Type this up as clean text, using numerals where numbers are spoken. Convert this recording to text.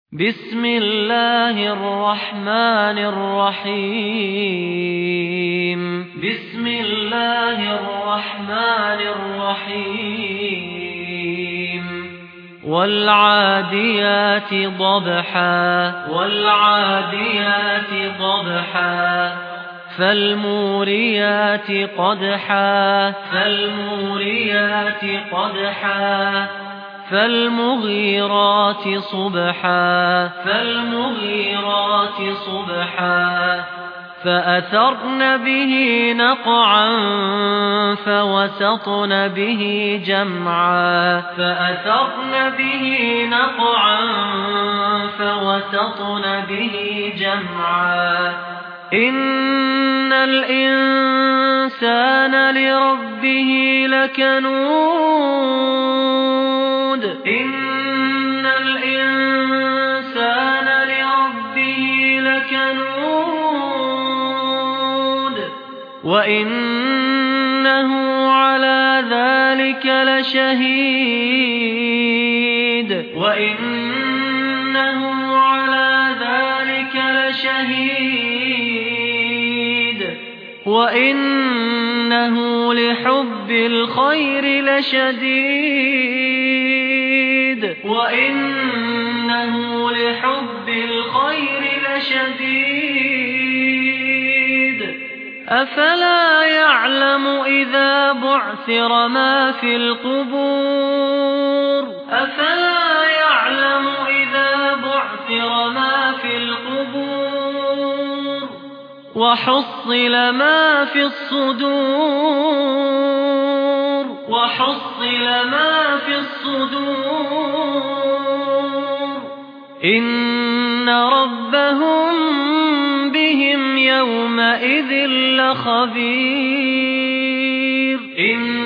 بسم الله الرحمن الرحيم بسم الله الرحمن الرحيم والعاديات ضبحا فالموريات قدحا فالمغيرات صبحا فأثرن به نقعا فوسطن به جمعا إن الإنسان لربه لكنود وإنه على ذلك لشهيد وإنه لحب الخير لشديد أفلا يعلم إذا بعثر ما في القبور وحصل ما في الصدور إن ربهم بهم يومئذ لخبير